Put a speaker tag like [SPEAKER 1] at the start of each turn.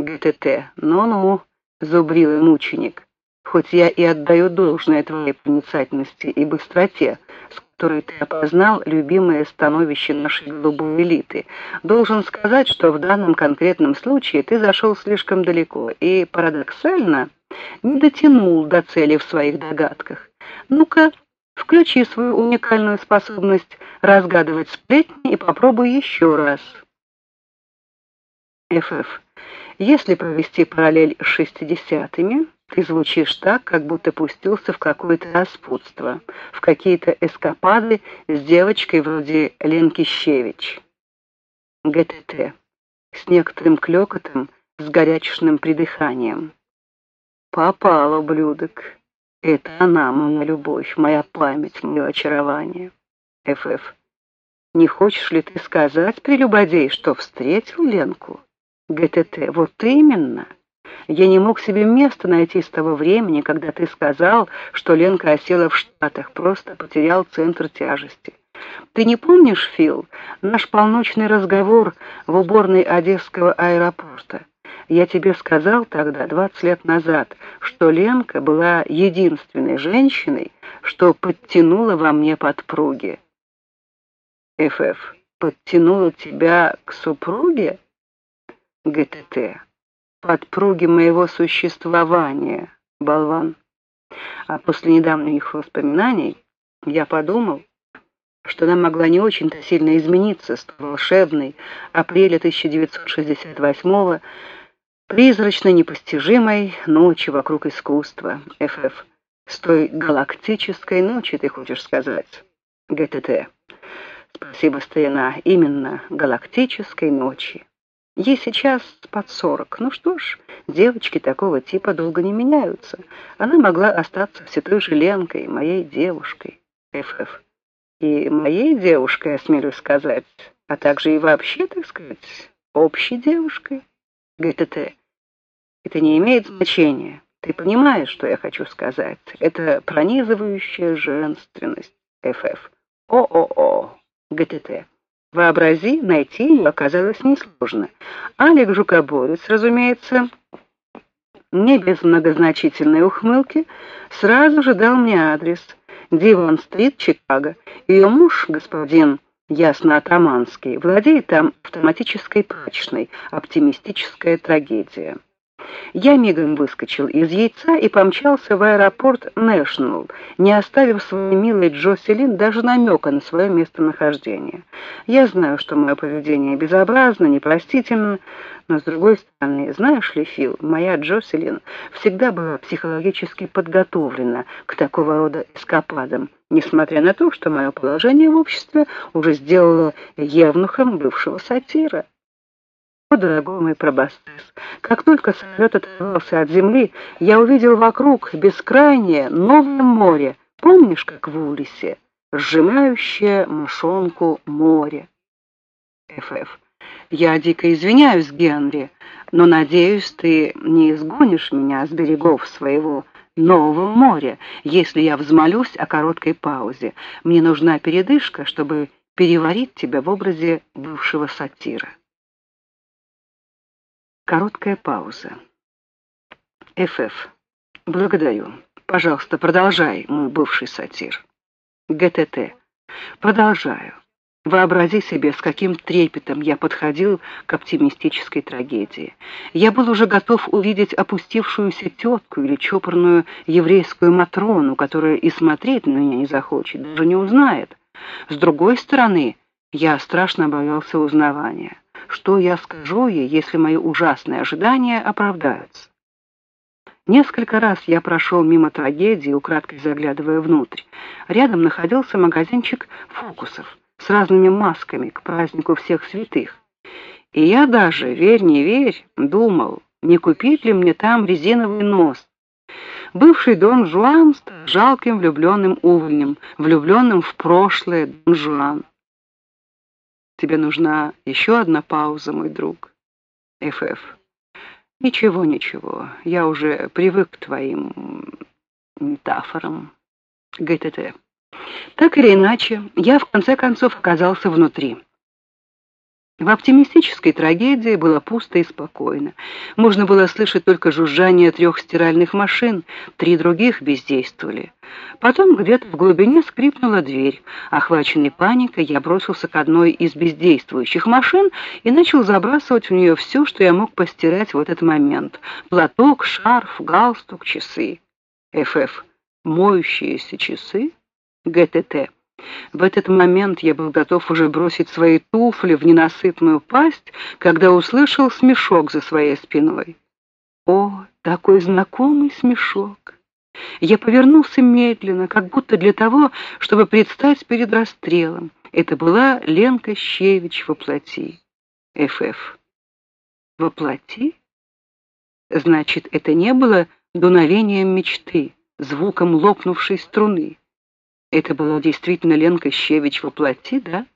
[SPEAKER 1] ГТТ. Ну-ну, зубрилый мученик. Хоть я и отдаю должное твоей проницательности и быстроте, с которой ты опознал любимое становище нашей голубой элиты, должен сказать, что в данном конкретном случае ты зашел слишком далеко и, парадоксально, не дотянул до цели в своих догадках. Ну-ка, включи свою уникальную способность разгадывать сплетни и попробуй еще раз. ФФ. Если провести параллель с 60-ми, ты звучишь так, как будто пустился в какое-то распутство, в какие-то эскапады с девочкой вроде Ленки Щевич. ГТТ. С некоторым клёкотом, с горячечным придыханием. Попал, ублюдок. Это она, моя любовь, моя память, мое очарование. ФФ. Не хочешь ли ты сказать, прелюбодей, что встретил Ленку? ГТТ. Вот именно. Я не мог себе места найти с того времени, когда ты сказал, что Ленка осела в Штатах, просто потерял центр тяжести. Ты не помнишь, Фил, наш полночный разговор в уборной Одесского аэропорта? Я тебе сказал тогда, 20 лет назад, что Ленка была единственной женщиной, что подтянула во мне подпруги. ФФ. Подтянула тебя к супруге? ГТТ. Подпруги моего существования, болван. А после недавних воспоминаний я подумал, что она могла не очень-то сильно измениться с той волшебной апреля 1968-го, призрачно непостижимой ночи вокруг искусства. ФФ. С той галактической ночи, ты хочешь сказать? ГТТ. Спасибо, старина, именно галактической ночи. Ей сейчас под 40. Ну что ж, девочки такого типа долго не меняются. Она могла остаться все той же Ленкой, моей девушкой. ФФ. И моей девушкой, осмелюсь сказать, а также и вообще, так сказать, общей девушкой. ГТТ. Это не имеет значения. Ты понимаешь, что я хочу сказать? Это пронизывающая женственность. ФФ. О-о-о. ГТТ. Вообрази, найти ее оказалось несложно. Алик Жукоборец, разумеется, не без многозначительной ухмылки, сразу же дал мне адрес. Дивон-стрит, Чикаго. Ее муж, господин Ясно-Атаманский, владеет там автоматической прачечной. Оптимистическая трагедия. Я мигом выскочил из яйца и помчался в аэропорт Нэшнл, не оставив своей милой Джоселин даже намека на свое местонахождение. Я знаю, что мое поведение безобразно, непростительно, но, с другой стороны, знаешь ли, Фил, моя Джоселин всегда была психологически подготовлена к такого рода эскападам, несмотря на то, что мое положение в обществе уже сделало евнухом бывшего сатира. О, дорогой мой пробастес, как только самолет оторвался от земли, я увидел вокруг бескрайнее новое море, помнишь, как в Улисе, сжимающее мошонку море. ФФ. Я дико извиняюсь, Генри, но, надеюсь, ты не изгонишь меня с берегов своего нового моря, если я взмолюсь о короткой паузе. Мне нужна передышка, чтобы переварить тебя в образе бывшего сатира. Короткая пауза. ФФ. Благодарю. Пожалуйста, продолжай, мой бывший сатир. ГТТ. Продолжаю. Вообрази себе, с каким трепетом я подходил к оптимистической трагедии. Я был уже готов увидеть опустившуюся тетку или чопорную еврейскую Матрону, которая и смотреть на меня не захочет, даже не узнает. С другой стороны, я страшно боялся узнавания. Что я скажу ей, если мои ужасные ожидания оправдаются? Несколько раз я прошел мимо трагедии, украдкой заглядывая внутрь. Рядом находился магазинчик фокусов с разными масками к празднику всех святых. И я даже, верь не верь, думал, не купить ли мне там резиновый нос. Бывший Дон Жуан стал жалким влюбленным увольнем, влюбленным в прошлое Дон Жуан. Тебе нужна еще одна пауза, мой друг. ФФ. Ничего, ничего. Я уже привык к твоим метафорам. ГТТ. Так или иначе, я в конце концов оказался внутри. В оптимистической трагедии было пусто и спокойно. Можно было слышать только жужжание 3 стиральных машин, 3 других бездействовали. Потом где-то в глубине скрипнула дверь. Охваченный паникой, я бросился к одной из бездействующих машин и начал забрасывать в нее все, что я мог постирать в этот момент. Платок, шарф, галстук, часы. ФФ. Моющиеся часы? ГТТ. В этот момент я был готов уже бросить свои туфли в ненасытную пасть, когда услышал смешок за своей спиной. О, такой знакомый смешок! Я повернулся медленно, как будто для того, чтобы предстать перед расстрелом. Это была Ленка Щевич воплоти. ФФ. Воплоти? Значит, это не было дуновением мечты, звуком лопнувшей струны. Это была действительно Ленка Щевич воплоти, да?